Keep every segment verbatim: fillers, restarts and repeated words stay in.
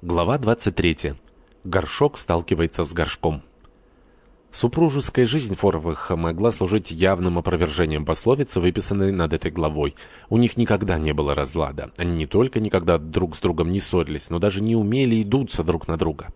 Глава двадцать третья. Горшок сталкивается с горшком. Супружеская жизнь Форовых могла служить явным опровержением пословицы, выписанной над этой главой. У них никогда не было разлада. Они не только никогда друг с другом не ссорились, но даже не умели и дуться друг на друга.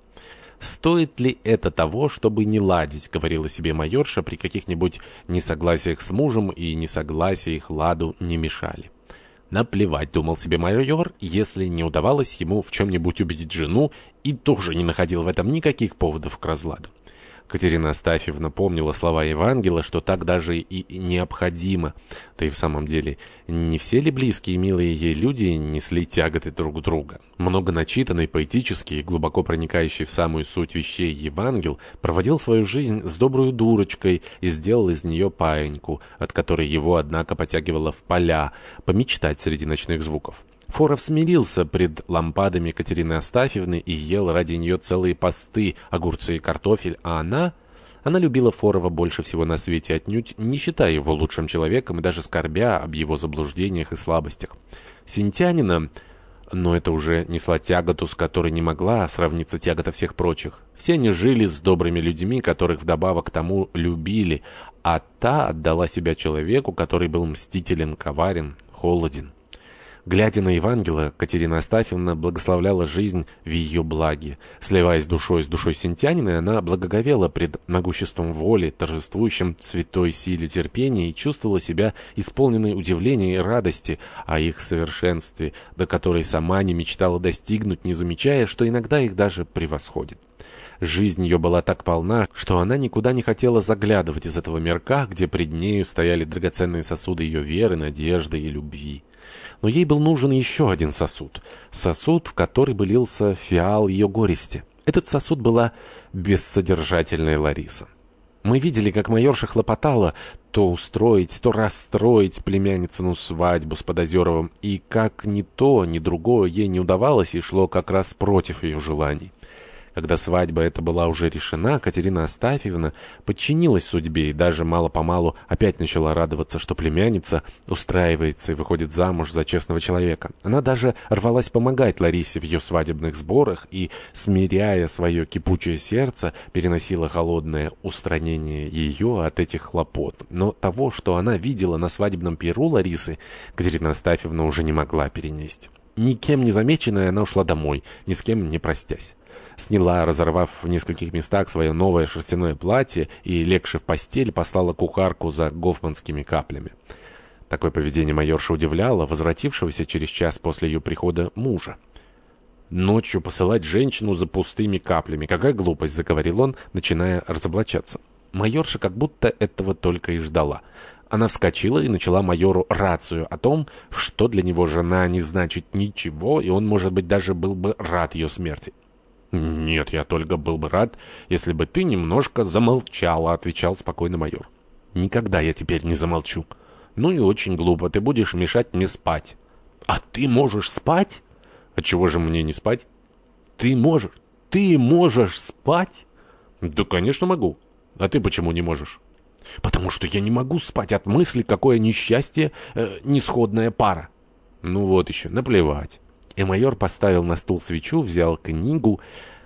«Стоит ли это того, чтобы не ладить?» — говорила себе майорша, при каких-нибудь несогласиях с мужем, и несогласия их ладу не мешали. Наплевать, думал себе майор, если не удавалось ему в чем-нибудь убедить жену, и тоже не находил в этом никаких поводов к разладу. Катерина Астафьевна помнила слова Евангела, что так даже и необходимо. Да и в самом деле, не все ли близкие и милые ей люди несли тяготы друг друга? Много начитанный, поэтический и глубоко проникающий в самую суть вещей Евангел проводил свою жизнь с добрую дурочкой и сделал из нее паиньку, от которой его, однако, потягивало в поля, помечтать среди ночных звуков. Форов смирился пред лампадами Катерины Астафьевны и ел ради нее целые посты, огурцы и картофель, а она... Она любила Форова больше всего на свете, отнюдь не считая его лучшим человеком и даже скорбя об его заблуждениях и слабостях. Синтянина, но это уже несла тяготу, с которой не могла сравниться тягота всех прочих. Все они жили с добрыми людьми, которых вдобавок к тому любили, а та отдала себя человеку, который был мстителен, коварен, холоден. Глядя на Евангела, Катерина Астафьевна благословляла жизнь в ее благе. Сливаясь душой с душой Синтяниной, она благоговела пред могуществом воли, торжествующим святой силе терпения, и чувствовала себя исполненной удивления и радости о их совершенстве, до которой сама не мечтала достигнуть, не замечая, что иногда их даже превосходит. Жизнь ее была так полна, что она никуда не хотела заглядывать из этого мирка, где пред нею стояли драгоценные сосуды ее веры, надежды и любви. Но ей был нужен еще один сосуд. Сосуд, в который бы лился фиал ее горести. Этот сосуд была бессодержательная Лариса. Мы видели, как майорша хлопотала то устроить, то расстроить племянницыну свадьбу с Подозеровым, и как ни то, ни другое ей не удавалось и шло как раз против ее желаний. Когда свадьба эта была уже решена, Катерина Астафьевна подчинилась судьбе и даже мало-помалу опять начала радоваться, что племянница устраивается и выходит замуж за честного человека. Она даже рвалась помогать Ларисе в ее свадебных сборах и, смиряя свое кипучее сердце, переносила холодное устранение ее от этих хлопот. Но того, что она видела на свадебном пиру Ларисы, Катерина Астафьевна уже не могла перенести. Никем не замеченная, она ушла домой, ни с кем не простясь. Сняла, разорвав в нескольких местах свое новое шерстяное платье и, легши в постель, послала кухарку за гофманскими каплями. Такое поведение майорша удивляло возвратившегося через час после ее прихода мужа. «Ночью посылать женщину за пустыми каплями. Какая глупость!» — заговорил он, начиная разоблачаться. Майорша как будто этого только и ждала. Она вскочила и начала майору рацию о том, что для него жена не значит ничего, и он, может быть, даже был бы рад ее смерти. «Нет, я только был бы рад, если бы ты немножко замолчала», — отвечал спокойно майор. «Никогда я теперь не замолчу». «Ну и очень глупо, ты будешь мешать мне спать». «А ты можешь спать?» «Отчего же мне не спать?» «Ты можешь? Ты можешь спать?» «Да, конечно, могу. А ты почему не можешь?» «Потому что я не могу спать от мысли, какое несчастье, э, несходная пара». «Ну вот еще, наплевать». И майор поставил на стул свечу, взял книгу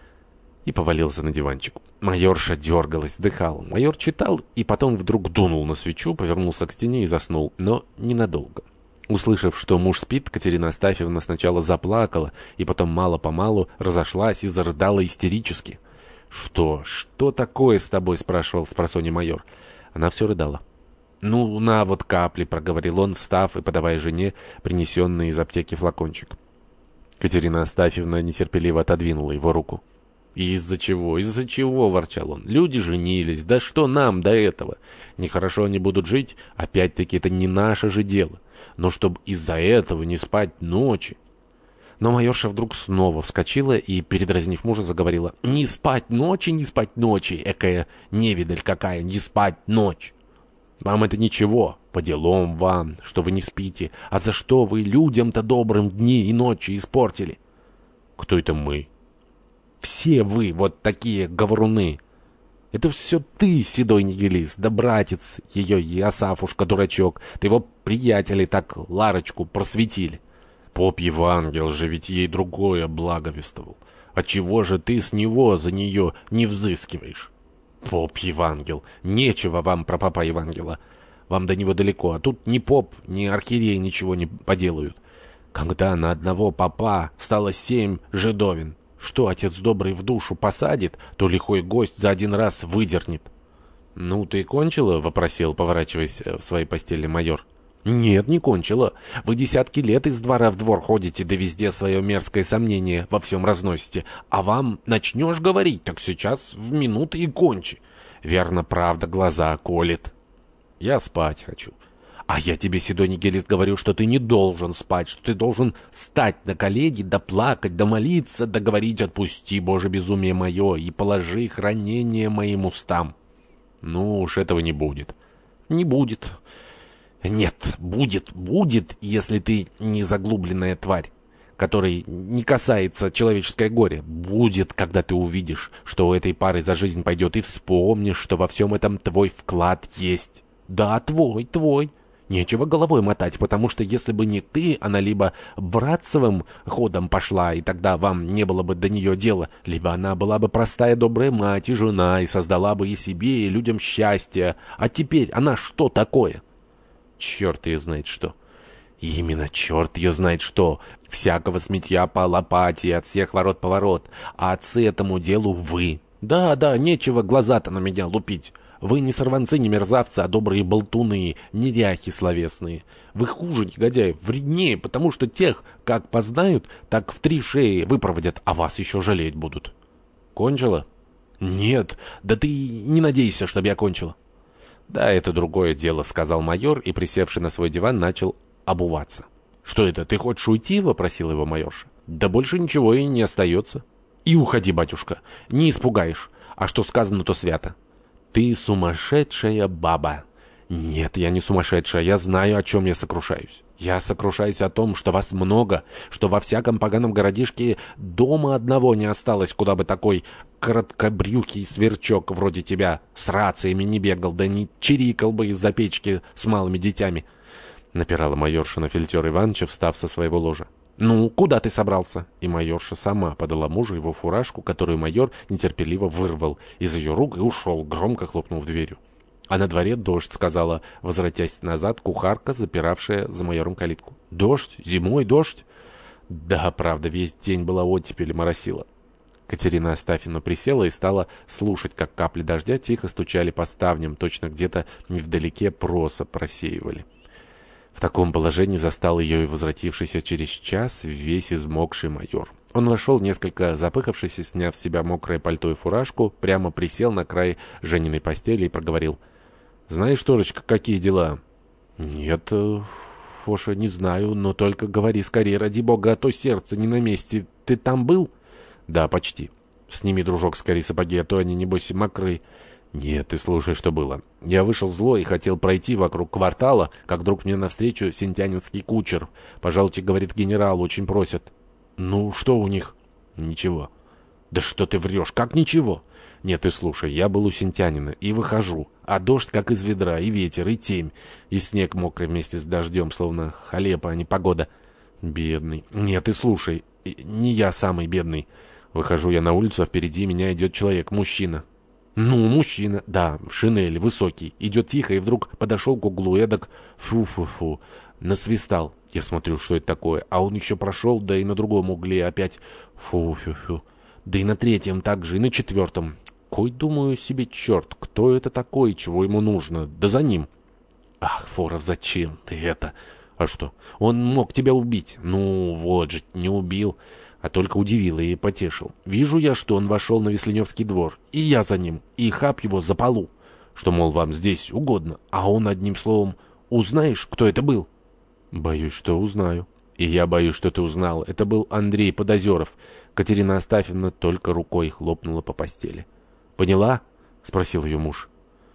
и повалился на диванчик. Майорша дергалась, вздыхала. Майор читал и потом вдруг дунул на свечу, повернулся к стене и заснул, но ненадолго. Услышав, что муж спит, Катерина Астафьевна сначала заплакала и потом мало-помалу разошлась и зарыдала истерически. «Что? Что такое с тобой?» — спрашивал спросонья майор. Она все рыдала. «Ну, на вот капли», — проговорил он, встав и подавая жене принесенный из аптеки флакончик. Катерина Астафьевна нетерпеливо отодвинула его руку. «Из-за чего? Из-за чего?» — ворчал он. «Люди женились. Да что нам до этого? Нехорошо они будут жить? Опять-таки, это не наше же дело. Но чтоб из-за этого не спать ночи...» Но майорша вдруг снова вскочила и, передразнив мужа, заговорила. «Не спать ночи, не спать ночи! Экая невидаль какая! Не спать ночь! Вам это ничего, по делам вам, что вы не спите. А за что вы людям-то добрым дни и ночи испортили?» «Кто это мы?» «Все вы вот такие говоруны. Это все ты, седой нигилист, да братец ее Иосафушка, дурачок. Ты его приятели так Ларочку просветили. Поп Евангел же ведь ей другое благовествовал. Отчего же ты с него за нее не взыскиваешь? Поп Евангел, нечего вам про попа Евангела. Вам до него далеко, а тут ни поп, ни архиерей ничего не поделают. Когда на одного попа стало семь жидовин, что отец добрый в душу посадит, то лихой гость за один раз выдернет. — Ну, ты кончила? — вопросил, поворачиваясь в своей постели майор. — Нет, не кончила. Вы десятки лет из двора в двор ходите, да везде свое мерзкое сомнение во всем разносите. А вам начнешь говорить, так сейчас в минуты и кончи. Верно, правда, глаза колет. Я спать хочу. А я тебе, седой нигилист, говорю, что ты не должен спать, что ты должен встать на колени, да плакать, да молиться, да говорить: отпусти, Боже, безумие мое, и положи хранение моим устам. Ну уж этого не будет. Не будет. Нет, будет, будет, если ты не заглубленная тварь, которой не касается человеческое горе. Будет, когда ты увидишь, что у этой пары за жизнь пойдет, и вспомнишь, что во всем этом твой вклад есть. Да, твой, твой. Нечего головой мотать, потому что если бы не ты, она либо братцевым ходом пошла, и тогда вам не было бы до нее дела, либо она была бы простая добрая мать и жена, и создала бы и себе, и людям счастье. А теперь она что такое? Черт ее знает что. Именно, черт ее знает что. Всякого сметья по лопате, от всех ворот поворот. А отцы этому делу вы. Да, да, нечего глаза-то на меня лупить. Вы не сорванцы, не мерзавцы, а добрые болтуны, неряхи словесные. Вы хуже негодяев, вреднее, потому что тех, как познают, так в три шеи выпроводят, а вас еще жалеть будут. Кончила? Нет, да ты не надейся, чтобы я кончила. Да, это другое дело, сказал майор и, присевший на свой диван, начал обуваться. Что это, ты хочешь уйти? Вопросил его майорша. Да больше ничего и не остается. И уходи, батюшка, не испугаешь. А что сказано, то свято. Ты сумасшедшая баба. Нет, я не сумасшедшая, я знаю, о чем я сокрушаюсь. Я сокрушаюсь о том, что вас много, что во всяком поганом городишке дома одного не осталось, куда бы такой короткобрюхий сверчок вроде тебя с рациями не бегал, да не чирикал бы из-за печки с малыми детьми. Напирала майорша на Фельтера Ивановича, встав со своего ложа. «Ну, куда ты собрался?» И майорша сама подала мужу его фуражку, которую майор нетерпеливо вырвал из ее рук и ушел, громко хлопнув дверью. «А на дворе дождь», — сказала, возвратясь назад, кухарка, запиравшая за майором калитку. «Дождь? Зимой дождь?» «Да, правда, весь день была оттепель и моросила». Катерина Астафьевна присела и стала слушать, как капли дождя тихо стучали по ставням, точно где-то невдалеке проса просеивали. В таком положении застал ее и возвратившийся через час весь измокший майор. Он вошел, несколько запыхавшись, и, сняв с себя мокрое пальто и фуражку, прямо присел на край Жениной постели и проговорил: «Знаешь, Торочка, какие дела?» «Нет, Фоша, не знаю, но только говори скорее, ради бога, а то сердце не на месте. Ты там был?» «Да, почти. Сними, дружок, скорее сапоги, а то они, небось, мокры». «Нет, ты слушай, что было. Я вышел злой и хотел пройти вокруг квартала, как вдруг мне навстречу сентянинский кучер. Пожалуйте, говорит, генерал, очень просят». «Ну, что у них?» «Ничего». «Да что ты врешь? Как ничего?» «Нет, ты слушай, я был у сентянина и выхожу, а дождь как из ведра, и ветер, и темь, и снег мокрый вместе с дождем, словно халепа, а не погода». «Бедный». «Нет, ты слушай, не я самый бедный. Выхожу я на улицу, а впереди меня идет человек, мужчина». «Ну, мужчина, да, в шинели, высокий, идет тихо и вдруг подошел к углу, эдак фу-фу-фу, насвистал. Я смотрю, что это такое, а он еще прошел, да и на другом угле опять фу-фу-фу, да и на третьем также, и на четвертом. Кой, думаю себе, черт, кто это такой, чего ему нужно, да за ним». «Ах, Форов, зачем ты это? А что, он мог тебя убить? Ну, вот же, не убил». А только удивил и потешил. Вижу я, что он вошел на Весленевский двор, и я за ним, и хап его за полу. Что, мол, вам здесь угодно, а он одним словом: узнаешь, кто это был? Боюсь, что узнаю. И я боюсь, что ты узнал. Это был Андрей Подозеров. Катерина Астафьевна только рукой хлопнула по постели. Поняла? Спросил ее муж.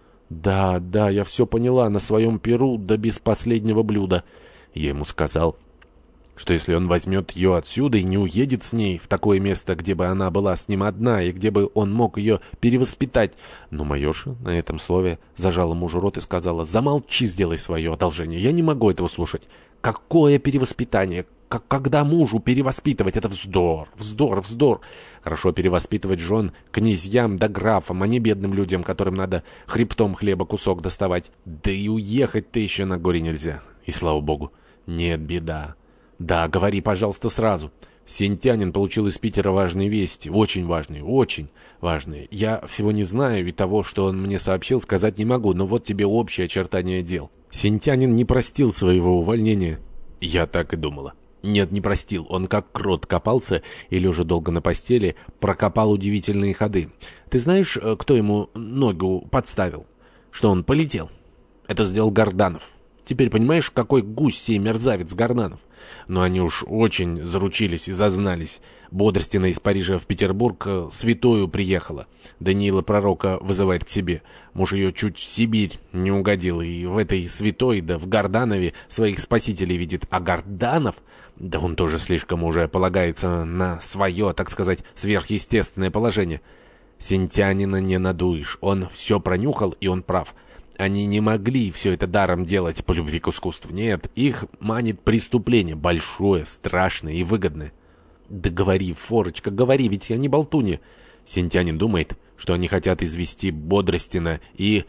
Да, да, я все поняла на своем перу, да без последнего блюда. Я ему сказал, что если он возьмет ее отсюда и не уедет с ней в такое место, где бы она была с ним одна, и где бы он мог ее перевоспитать. Но майорша на этом слове зажала мужу рот и сказала: «Замолчи, сделай свое одолжение, я не могу этого слушать. Какое перевоспитание? как когда мужу перевоспитывать? Это вздор, вздор, вздор. Хорошо перевоспитывать жен князьям да графам, а не бедным людям, которым надо хребтом хлеба кусок доставать. Да и уехать-то еще на горе нельзя. И слава богу. Нет, беда. Да, говори, пожалуйста, сразу. Сентянин получил из Питера важные вести. Очень важные, очень важные. Я всего не знаю, и того, что он мне сообщил, сказать не могу, но вот тебе общее очертание дел. Сентянин не простил своего увольнения. Я так и думала. Нет, не простил. Он как крот копался и, лежа долго на постели, прокопал удивительные ходы. Ты знаешь, кто ему ногу подставил? Что он полетел? Это сделал Горданов. Теперь понимаешь, какой гусь сей мерзавец Горданов? Но они уж очень заручились и зазнались. Бодростина из Парижа в Петербург святою приехала. Даниила Пророка вызывает к себе. Муж ее чуть в Сибирь не угодил. И в этой святой, да в Горданове своих спасителей видит. А Горданов, да он тоже слишком уже полагается на свое, так сказать, сверхъестественное положение. Сентянина не надуешь. Он все пронюхал, и он прав. Они не могли все это даром делать по любви к искусству. Нет, их манит преступление большое, страшное и выгодное. Да говори, Форочка, говори, ведь я не болтунья. Сентянин думает, что они хотят извести Бодростина и...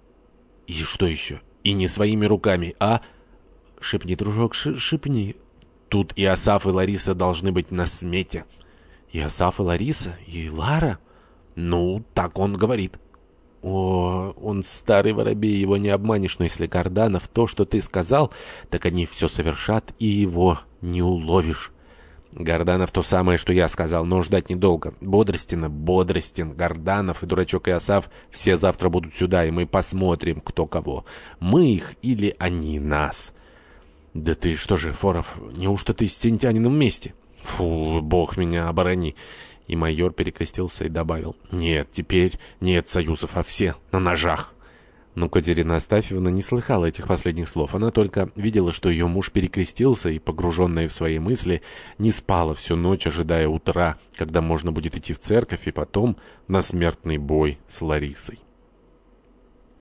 И что еще? И не своими руками, а... Шепни, дружок, шепни. Тут и Асаф, и Лариса должны быть на смете. И Асаф, и Лариса, и Лара? Ну, так он говорит. О, он старый воробей, его не обманешь, но если Горданов то, что ты сказал, так они все совершат, и его не уловишь. Горданов то самое, что я сказал, но ждать недолго. Бодростина, Бодростин, Горданов и дурачок Иосаф все завтра будут сюда, и мы посмотрим, кто кого. Мы их или они нас. Да ты что же, Форов, неужто ты с Сентянином вместе? Фу, бог меня оборони. И майор перекрестился и добавил: «Нет, теперь нет союзов, а все на ножах». Но Катерина Астафьевна не слыхала этих последних слов. Она только видела, что ее муж перекрестился и, погруженная в свои мысли, не спала всю ночь, ожидая утра, когда можно будет идти в церковь и потом на смертный бой с Ларисой.